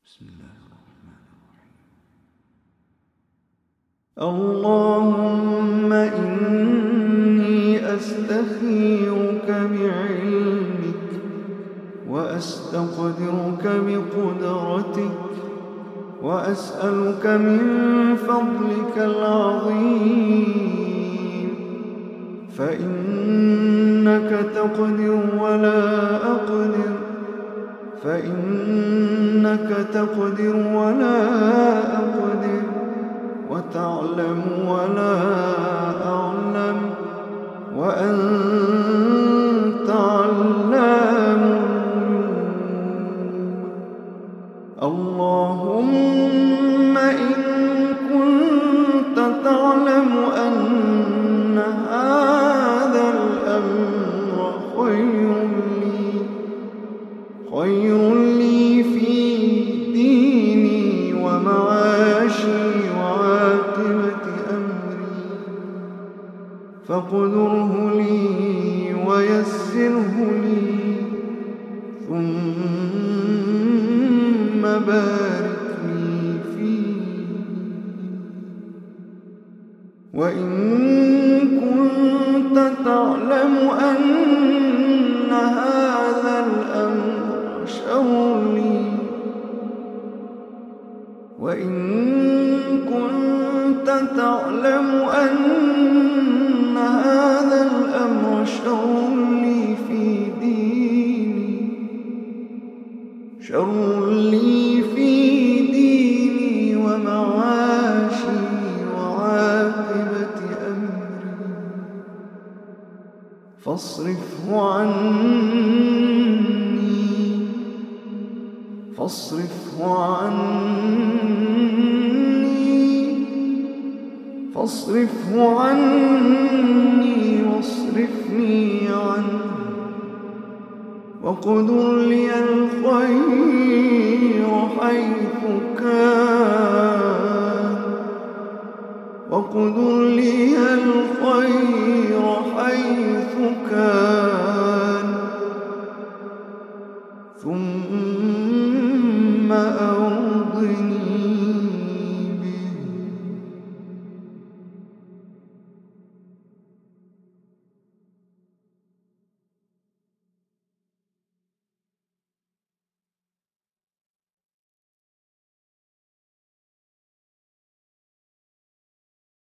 بسم الله الرحمن الرحيم. اللهم إني أستخيرك بعلمك وأستقدرك بقدرتك وأسألك من فضلك العظيم، فإنك تقدر ولا أقدر، فإنك تقدر ولا أقدر، وتعلم ولا أعلم، وأنت علام الغيوب. اللهم إن كنت تعلم أن هذا الأمر خير لي في ديني ومعاشي وعاقبة أمري، فاقدره لي ويسره لي، ثم بارك لي فيه. وإن كنت تعلم أن هذا الأمر شر لي، وإن كنت تعلم أن هذا الأمر شر لي في ديني، ومعاشي وعاقبة أمري، فاصرفه عني واصرفني عنه، واقدر لي الخير حيث كان، واقدر لي